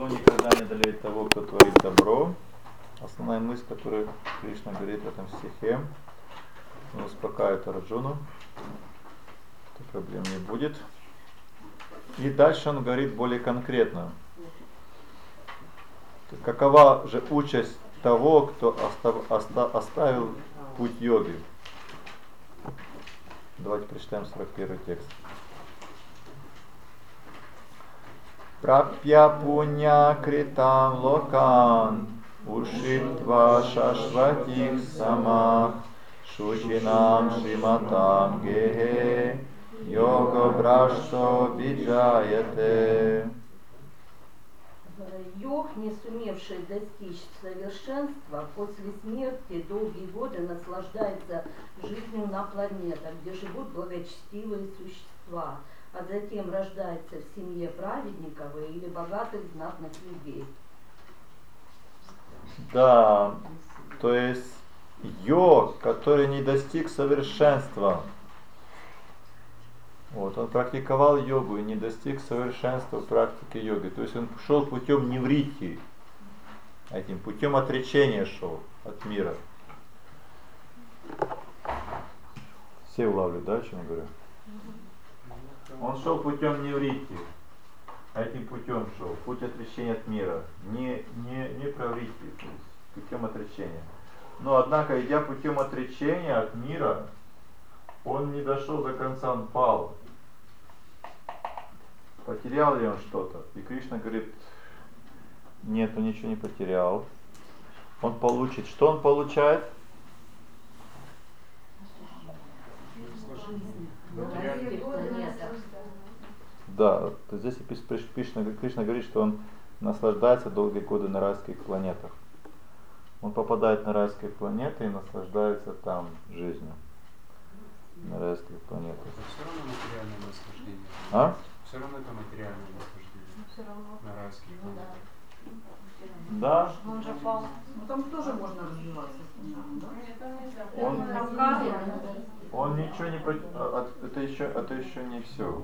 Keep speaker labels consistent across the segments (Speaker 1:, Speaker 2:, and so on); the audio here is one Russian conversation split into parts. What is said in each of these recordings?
Speaker 1: Зло никогда не одолеет того, кто творит добро. Основная мысль, которую Кришна говорит в этом стихе, он успокаивает Арджуну, что проблем не будет. И дальше он говорит более конкретно. Какова же участь того, кто оставил путь йоги? Давайте прочитаем 41 текст. Прапья пуня критам локан ушитва шашватих самах шучинам шиматам гехе йога брашто биджаяте.
Speaker 2: Йог, не сумевший достичь совершенства, после смерти долгие годы наслаждается жизнью на планетах, где живут благочестивые существа, а затем рождается в семье праведников или богатых знатных людей.
Speaker 1: Да, то есть йог, который не достиг совершенства, вот, он практиковал йогу и не достиг совершенства в практике йоги. То есть он шел путем неврити, этим путем отречения шел от мира. Все улавливают, да, о чем я говорю? Он шел путем неврити, этим путем шел, путь отречения от мира, не праврити, то есть путем отречения. Но однако, идя путем отречения от мира, он не дошел до конца, он пал. Потерял ли он что-то? И Кришна говорит, нет, он ничего не потерял. Он получит. Что он получает? Да, то здесь Кришна говорит, что он наслаждается долгие годы на райских планетах. Он попадает на райские планеты и наслаждается там жизнью. На райских планетах.
Speaker 3: Все равно материальное наслаждение.
Speaker 1: А?
Speaker 3: Все равно это материальное наслаждение.
Speaker 2: Все равно.
Speaker 3: На райских планетах.
Speaker 1: Да.
Speaker 2: Он же пал.
Speaker 4: Ну там тоже можно развиваться.
Speaker 1: Он ничего не это еще не все.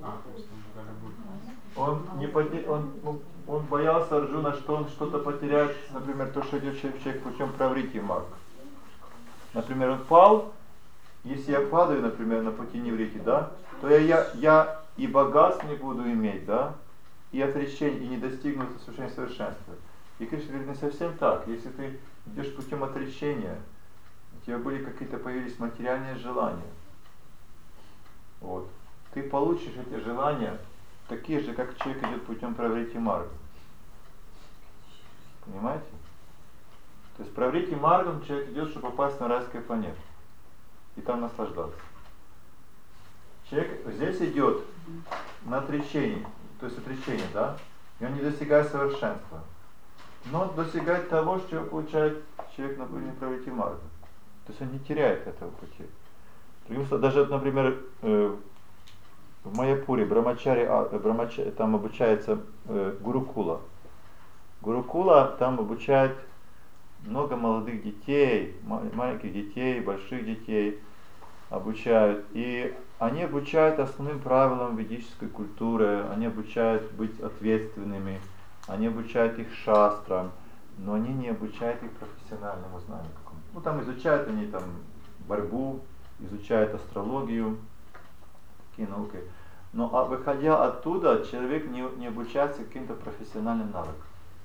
Speaker 1: Он боялся Арджуна, что он что-то потеряет, например, то, что идет человек путем праврити марг. Например, он пал, если я падаю, например, на пути неврити, да, то я и богатств не буду иметь, да, и отречение, и не достигну совершенства. И Кришна говорит, не совсем так. Если ты идешь путем отречения, у тебя были какие-то появились материальные желания. Вот. Ты получишь эти желания такие же, как человек идет путем праврити марга. Понимаете? То есть праврити маргом человек идет, чтобы попасть на райскую планету и там наслаждаться. Человек здесь идет на отречение, то есть отречение, да, и он не достигает совершенства, но достигает того, что получает человек на пути праврити марга. То есть он не теряет этого пути. Даже, например, в Майяпуре Брамачари, там обучается Гурукула. Гурукула там обучает много молодых детей, маленьких детей, больших детей обучают. И они обучают основным правилам ведической культуры, они обучают быть ответственными, они обучают их шастрам, но они не обучают их профессиональному знанию. Ну там изучают они там борьбу, изучают астрологию, такие науки. Но выходя оттуда, человек не обучается каким-то профессиональным навыкам.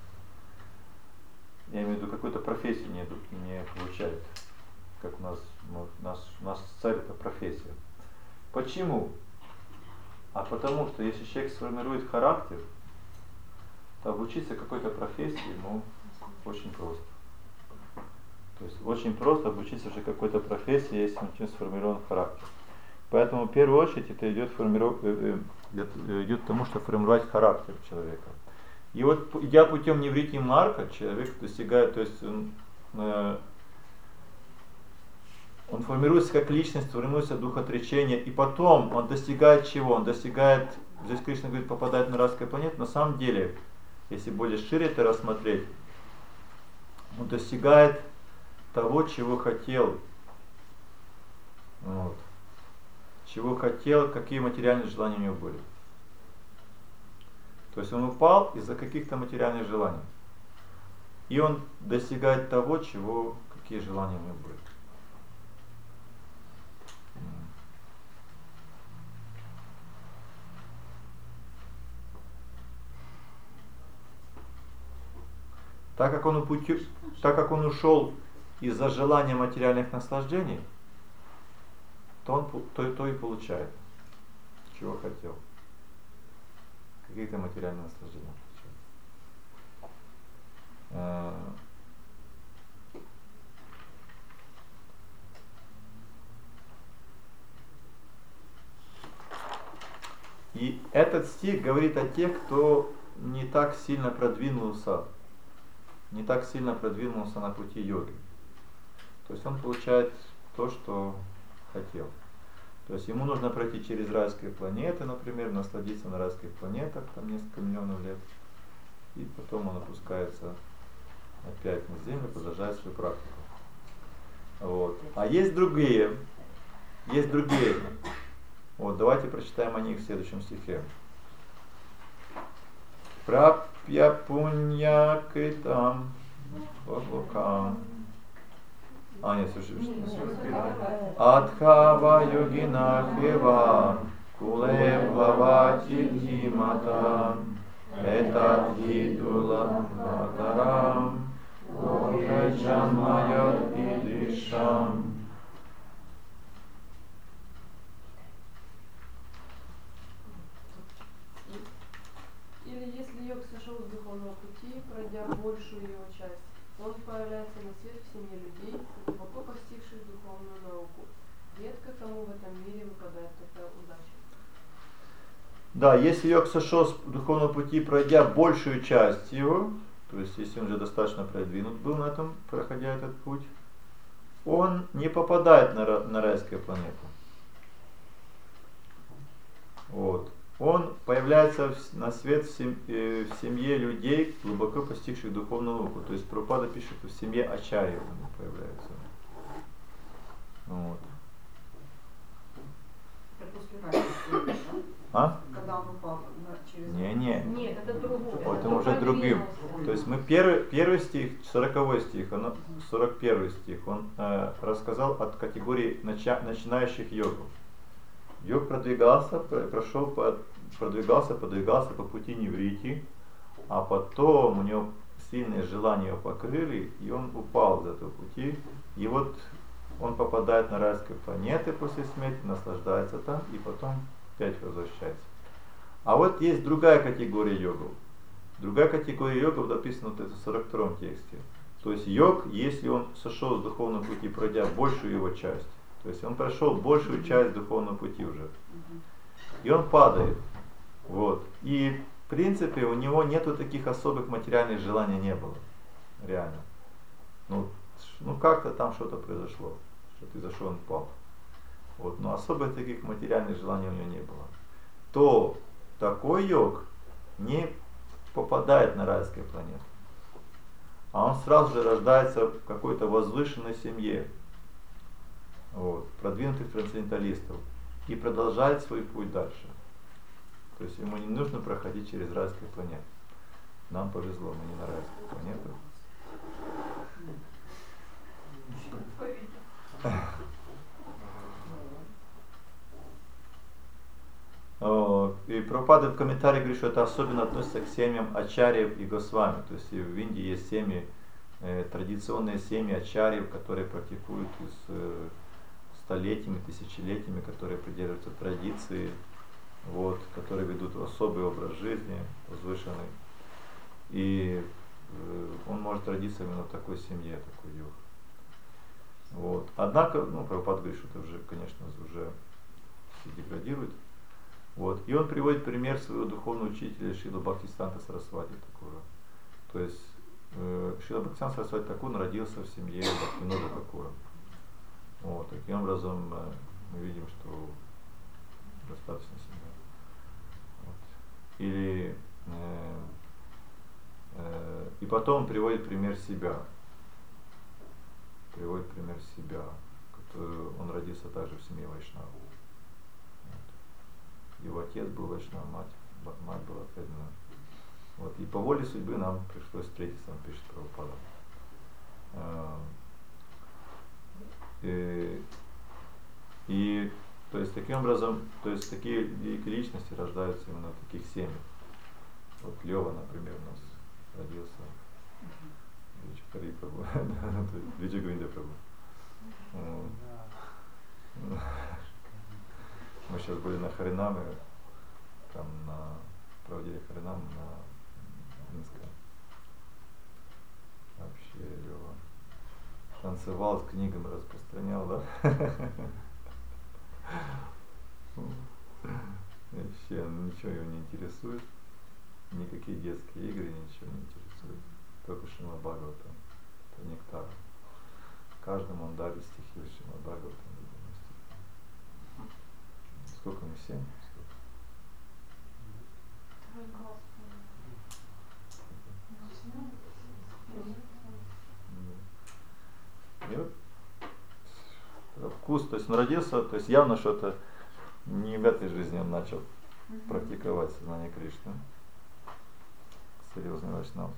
Speaker 1: Я имею в виду, какую-то профессию не получает. Как у нас цель это профессия. Почему? А потому что если человек сформирует характер, то обучиться какой-то профессии ему очень просто. То есть очень просто обучиться уже какой-то профессии, если у него сформирован характер. Поэтому в первую очередь это идет к тому, что формировать характер человека. И вот идя путем неврити марга, человек достигает, то есть он формируется как личность, формируется дух отречения, и потом он достигает чего? Он достигает, здесь Кришна говорит, попадает на райскую планету, на самом деле, если более шире это рассмотреть, он достигает того, чего хотел. Вот. Чего хотел, какие материальные желания у него были. То есть он упал из-за каких-то материальных желаний. И он достигает того, какие желания у него были. Так как он ушел из-за желания материальных наслаждений, то он то и получает, чего хотел. Какие-то материальные наслаждения получает. И этот стих говорит о тех, кто не так сильно продвинулся на пути йоги. То есть он получает то, что хотел. То есть ему нужно пройти через райские планеты, например, насладиться на райских планетах там несколько миллионов лет, и потом он опускается опять на землю, продолжает свою практику. Вот. А есть другие. Вот, давайте прочитаем о них в следующем стихе. Прапья пунья критам локам. Нет, слушай. Адхава йогина хева куле бхавати дхимата этат хитула ватарам охаджанмайот идишам.
Speaker 5: Или если йог сошел с духовного пути, пройдя большую его часть, он появляется на свет в семье людей, глубоко постигших духовную науку. Редко кому в этом мире выпадает такая удача.
Speaker 1: Да, если йог сошел с духовного пути, пройдя большую часть его, то есть если он уже достаточно продвинут был на этом, проходя этот путь, он не попадает на райскую планету. Вот. Он появляется на свет в семье людей, глубоко постигших духовную науку. То есть Прабхупада пишет, что в семье ачарьев он появляется. Вот.
Speaker 4: Это после раннего, да? Когда он упал через...
Speaker 1: Не.
Speaker 2: Нет, это другое.
Speaker 1: Вот он уже другим. То есть мы первый стих, 40 стих, 41 стих, он рассказал от категории начинающих йогов. Йог продвигался по пути неврити, а потом у него сильные желания его покрыли, и он упал с этого пути. И вот он попадает на райские планеты после смерти, наслаждается там, и потом опять возвращается. А вот есть другая категория йогов. Другая категория йогов написана в 42 тексте. То есть йог, если он сошел с духовного пути, пройдя большую его часть, то есть он прошел большую часть духовного пути уже. И он падает. Вот. И в принципе у него нету таких особых материальных желаний, не было. Реально. Ну как-то там что-то произошло. Что-то произошло, он упал. Вот. Но особых таких материальных желаний у него не было. То такой йог не попадает на райские планеты. А он сразу же рождается в какой-то возвышенной семье. Вот, продвинутых трансценденталистов, и продолжает свой путь дальше. То есть ему не нужно проходить через райские планеты. Нам повезло, мы не на райских планетах. И Прабхупада в комментарии говорит, что это особенно относится к семьям ачарьев и госвами. То есть в Индии есть семьи, традиционные семьи ачарьев, которые практикуют столетиями, тысячелетиями, которые придерживаются традиции, вот, которые ведут особый образ жизни, возвышенный. И он может родиться именно в такой семье, такой йог. Вот. Однако, Прабхупада говорит, что это уже, конечно, уже все деградирует. Вот. И он приводит пример своего духовного учителя Шрила Бхактисиданта Сарасвати Такура. То есть Шрила Бхактисиданта Сарасвати Такур родился в семье Бхактивинода Такура. Вот, таким образом мы видим, что достаточно семья. Вот. И потом приводит пример себя. Он родился также в семье Вайшнава. Вот. Его отец был Вайшнав, мать была преданная Вот. И по воле судьбы нам пришлось встретиться, пишет Прабхупада. И то есть таким образом, то есть такие великие личности рождаются именно в таких семьях. Вот Лева, например, у нас родился Вичакари Прабhu, Вичагринда Прабhu. Мы сейчас были на Харинаме, там на проводили Харинам на Минском. Вообще Лева танцевал, с книгами распространял, да? Вообще ничего его не интересует. Никакие детские игры, ничего не интересует. Только Шримад Бхагаватам. Это нектар. Каждому он дарит стихи Шримад Бхагаватам. Сколько мы? 7? И вот вкус, то есть он родился, то есть явно что-то не в этой жизни он начал практиковать сознание Кришны. Серьезный вайшнав.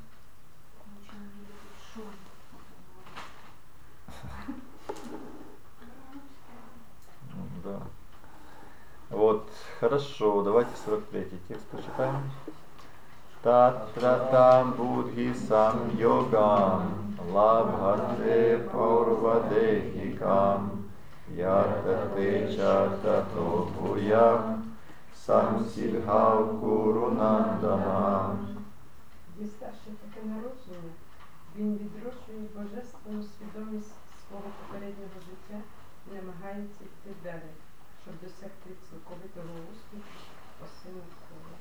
Speaker 1: Да. Вот, хорошо, давайте 43-й текст прочитаем. Татратам будхи сам йогам лабхате паурвадехикам ятате чатато пуям самсидхав курунанданам.
Speaker 6: Діставши таке народження, він відроджує божественну свідомість свого попереднього життя і намагається йти далі, щоб досягти цілковитого успіху по силу Бога.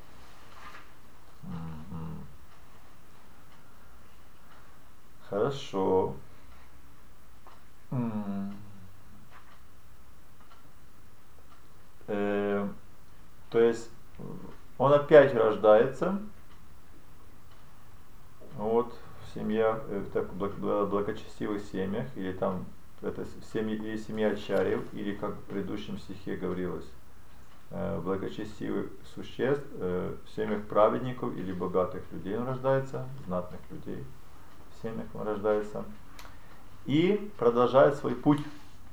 Speaker 1: Хорошо. То есть он опять рождается вот в семьях, в благочестивых семьях, или там это семьи, или семья ачарьев, или как в предыдущем стихе говорилось, благочестивых существ, в семьях праведников или богатых людей он рождается, знатных людей в семьях он рождается, и продолжает свой путь,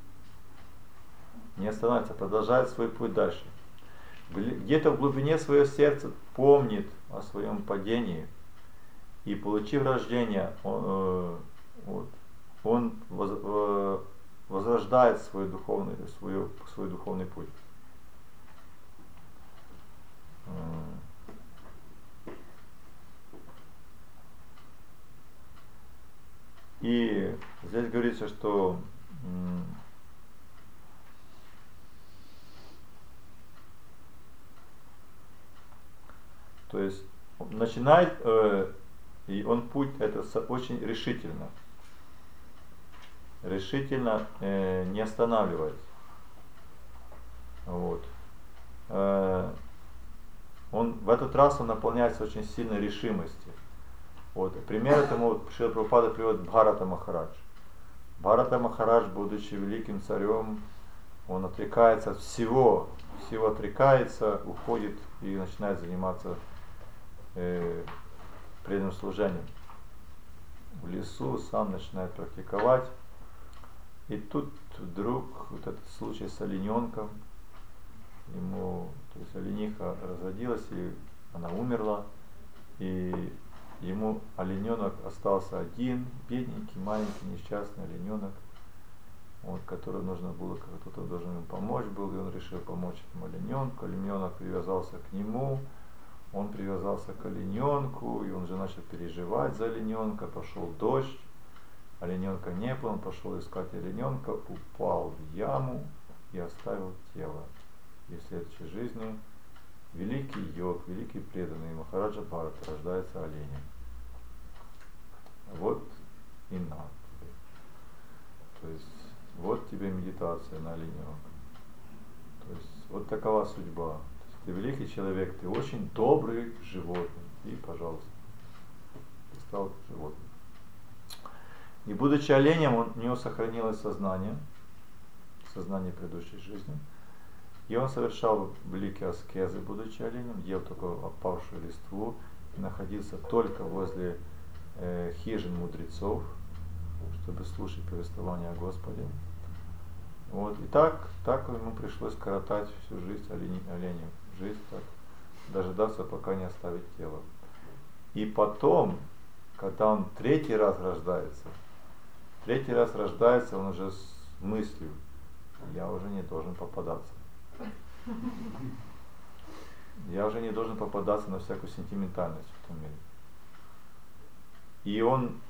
Speaker 1: не останавливается, продолжает свой путь дальше. Где-то в глубине своего сердца помнит о своем падении, и получив рождение, он возрождает свой духовный путь. И здесь говорится, что то есть начинает и он путь это очень решительно не останавливается. Вот. Он в этот раз он наполняется очень сильной решимостью. Вот. Пример этому вот, Шрила Прабхупада приводит Бхарата Махарадж. Бхарата Махарадж, будучи великим царем, он отрекается от всего отрекается, уходит и начинает заниматься преданным служением. В лесу сам начинает практиковать. И тут вдруг вот этот случай с олененком, то есть олениха разродилась, и она умерла, и ему олененок остался один, бедненький, маленький, несчастный олененок, вот, которому нужно было, кто-то должен ему помочь был, и он решил помочь этому олененку. Олененок привязался к нему, он привязался к олененку, и он же начал переживать за олененка, пошел дождь, олененка не было, он пошел искать олененка, упал в яму и оставил тело. И в следующей жизни великий йог, великий преданный Махараджа Бхарата рождается оленем. Вот и на тебе. То есть вот тебе медитация на олененка. То есть вот такова судьба. Ты великий человек, ты очень добрый животный. И, пожалуйста, ты стал животным. И будучи оленем, у него сохранилось сознание предыдущей жизни. И он совершал великие аскезы, будучи оленем, ел только опавшую листву находился только возле хижин мудрецов, чтобы слушать повествование о Господе. Вот. И так ему пришлось коротать всю жизнь, оленью жизнь, так, дожидаться, пока не оставит тело. И потом, когда он третий раз рождается, он уже с мыслью: я уже не должен попадаться. Я уже не должен попадаться на всякую сентиментальность в этом мире. И он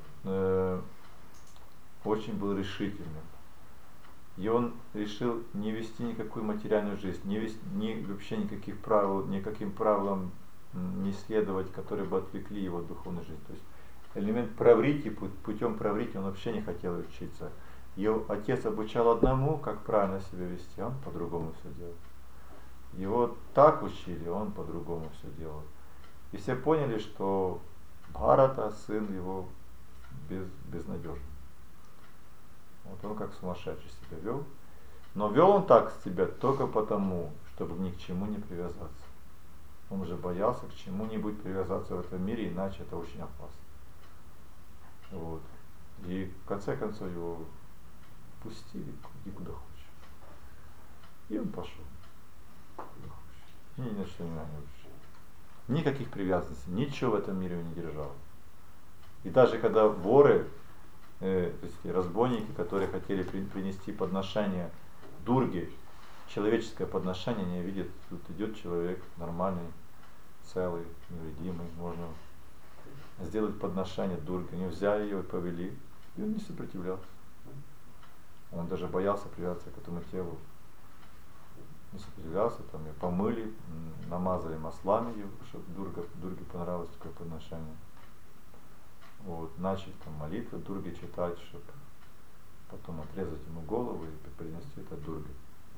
Speaker 1: очень был решительным. И он решил не вести никакую материальную жизнь, вообще никаким правилам не следовать, которые бы отвлекли его от духовной жизни. То есть элемент праврити, путем праврити он вообще не хотел учиться. Его отец обучал одному, как правильно себя вести, а он по-другому все делал. Его так учили, он по-другому все делал. И все поняли, что Бхарата, сын его, безнадежен. Вот он как сумасшедший себя вел. Но вел он так себя только потому, чтобы ни к чему не привязаться. Он уже боялся к чему-нибудь привязаться в этом мире, иначе это очень опасно. Вот. И в конце концов его пустили, иди куда хочешь. И он пошел. Куда хочешь. И ни на что не учил. Никаких привязанностей, ничего в этом мире он не держал. И даже когда воры, то есть разбойники, которые хотели принести подношение Дурге, человеческое подношение, они видят, тут идет человек нормальный, целый, невредимый, можно сделать подношение Дурге. Они взяли ее и повели, и он не сопротивлялся. Он даже боялся привязаться к этому телу. Не сопротивлялся, там ее помыли, намазали маслами ее, чтобы Дурге понравилось такое подношение. Вот, начали там молитвы Дурге читать, чтобы потом отрезать ему голову и принести это Дурге.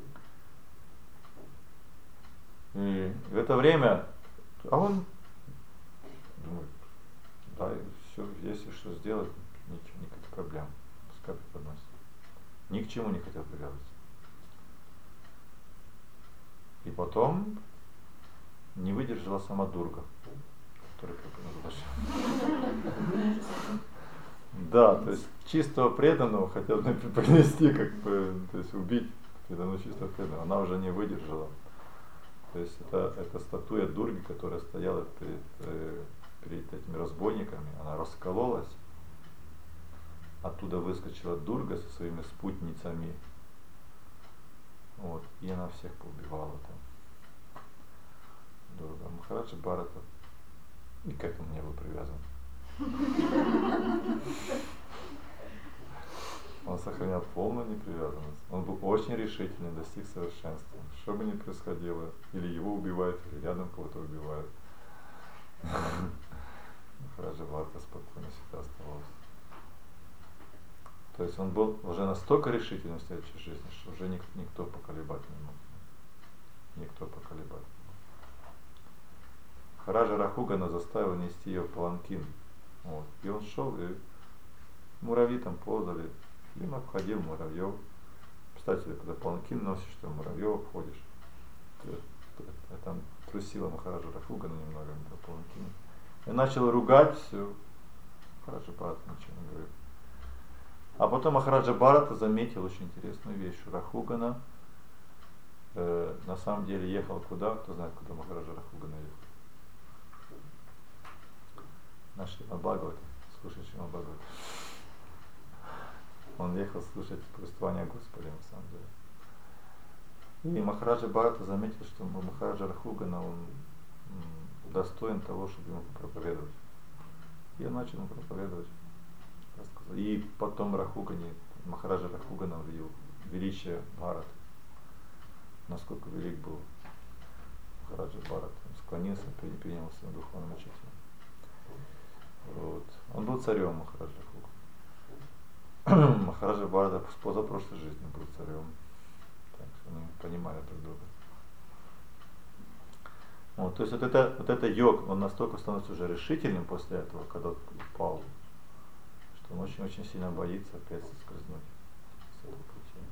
Speaker 1: И в это время, а он думает, да, все, если что сделать, ничего, никаких проблем, пускай преподносит. Ни к чему не хотел привязываться. И потом не выдержала сама Дурга, которая преподносила. Да, то есть чистого преданного хотел принести, как бы, то есть убить преданного чистого преданного. Она уже не выдержала. То есть это статуя Дурги, которая стояла перед этими разбойниками, она раскололась. Оттуда выскочила Дурга со своими спутницами. Вот, и она всех поубивала там. Дурга. Махараджа Бхарата и к этому не был привязан. Он сохранял полную непривязанность. Он был очень решительный, достиг совершенства. Что бы ни происходило, или его убивают, или рядом кого-то убивают. Махараджа Бхарата спокойно всегда оставался. То есть он был уже настолько решительным в следующей жизни, что уже никто поколебать не мог. Никто поколебать не мог. Махараджа Рахугана заставил нести ее в паланкин. Вот. И он шел, и муравьи там ползали. И он обходил муравьев. Кстати, когда паланкин носишь, что муравьев обходишь. Там трусила Махараджа Рахугана немного на паланкине. И начал ругать все. Махараджа Бхарата ничего не говорил. А потом Махараджа Бхарата заметил очень интересную вещь, что Рахугана на самом деле ехал куда? Кто знает, куда Махараджа Рахугана ехал? Наш Шримад Бхагават, слушать Шримад Бхагават. Он ехал слушать повествование Господа на самом деле. И Махараджа Бхарата заметил, что Махараджа Рахугана, он достоин того, чтобы ему проповедовать. И он начал ему проповедовать. И потом Махараджа Рахугана увидел величие Бхараты. Насколько велик был Махараджа Бхарата. Он склонился, принял своим духовным учителем. Вот. Он был царем Махараджа Рахугана. Махараджа Бхарата в позапрошлой жизни был царем. Так что они понимали друг друга. Вот, то есть вот это йог, он настолько становится уже решительным после этого, когда упал, что он очень-очень сильно боится опять соскользнуть с этого пути.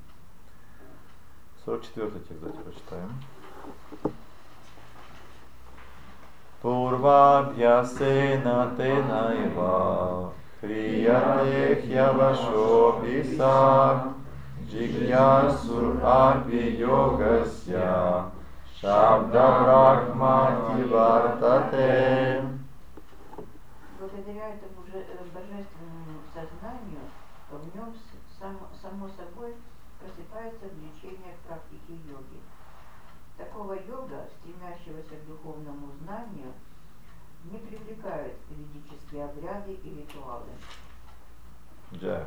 Speaker 1: 44 текст давайте прочитаем. Purvabhyasena tenaiva Kriyate hyavasho pisa Jigyasur api yogasya Shabda brahmati vartate.
Speaker 7: Благодаря этому божественному сознанию в нем само собой просыпается влечение к практике йоги. Такого йога, стремящегося к духовному знанию, не привлекают ведические обряды и ритуалы.
Speaker 1: Джай.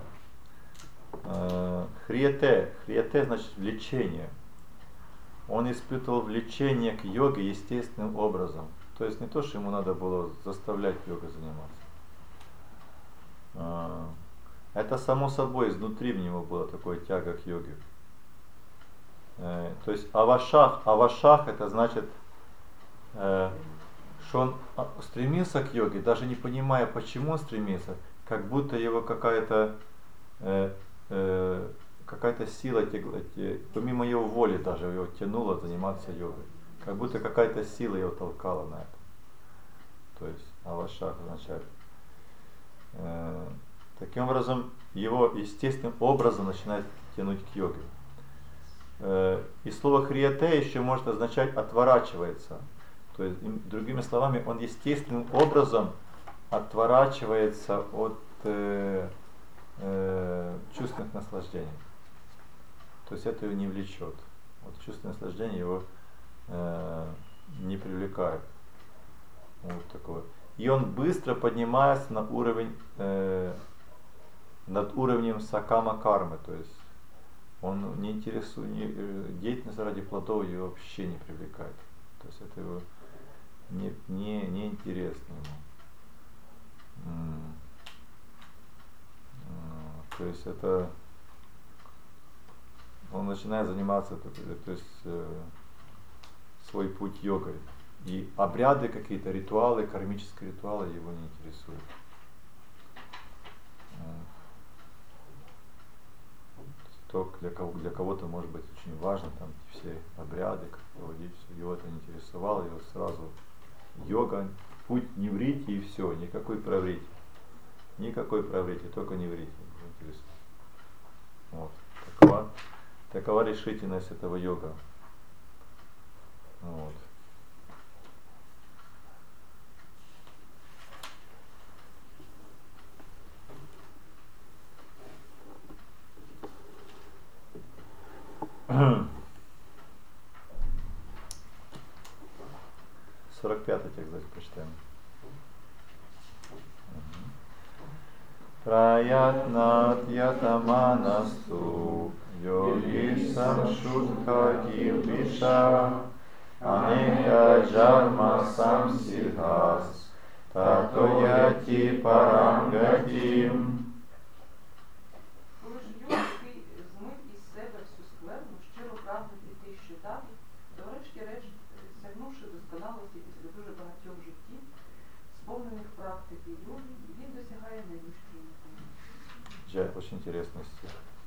Speaker 1: Хрияте значит влечение. Он испытывал влечение к йоге естественным образом. То есть не то, что ему надо было заставлять йогой заниматься. Это само собой, изнутри в него была такая тяга к йоге. То есть авашах это значит, что он стремился к йоге, даже не понимая, почему он стремился, как будто его какая-то сила, помимо его воли даже его тянуло заниматься йогой. Как будто какая-то сила его толкала на это. То есть авашах означает. Таким образом, его естественным образом начинает тянуть к йоге. И слово хрияте еще может означать отворачивается. То есть, другими словами, он естественным образом отворачивается от чувственных наслаждений. То есть это его не влечет. Вот чувственное наслаждение его не привлекает. Вот такое. И он быстро поднимается на уровень, над уровнем сакама кармы. То есть он не интересует, деятельность ради плодов его вообще не привлекает. То есть это его не интересно ему. То есть это он начинает заниматься, то есть свой путь йогой. И обряды какие-то, ритуалы, кармические ритуалы его не интересуют. То для кого-то может быть очень важно там все обряды, как проводить, его это не интересовало, его сразу йога, путь неврити и все, никакой праврити. Никакой праврити, только неврити. Вот. Такова решительность этого йога. Вот. Пятый текст давайте прочитаем. Праятнат ятаманасту йоги самшутха килбиша анеха джарма самсидхас татояти парангатим.
Speaker 4: Коли ж йог змив із себе всю скверну, щиро прагне піти щитати, то врешті-решт, сягнувши досконалості після дуже багатьох життів, сповнених практики йоги, він досягає найвищої мети.
Speaker 1: Очень интересный стих.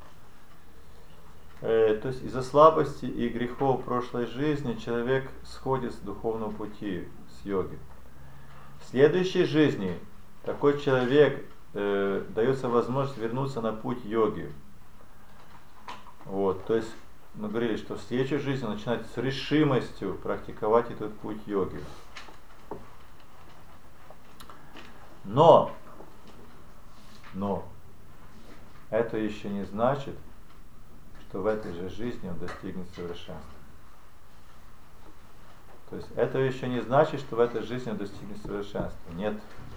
Speaker 1: То есть из-за слабости и грехов прошлой жизни человек сходит с духовного пути, с йоги. В следующей жизни такой человек дается возможность вернуться на путь йоги. Вот, то есть мы говорили, что в следующей жизни он начинает с решимостью практиковать этот путь йоги. Но это еще не значит, что в этой же жизни он достигнет совершенства. То есть это еще не значит, что в этой жизни он достигнет совершенства. Нет.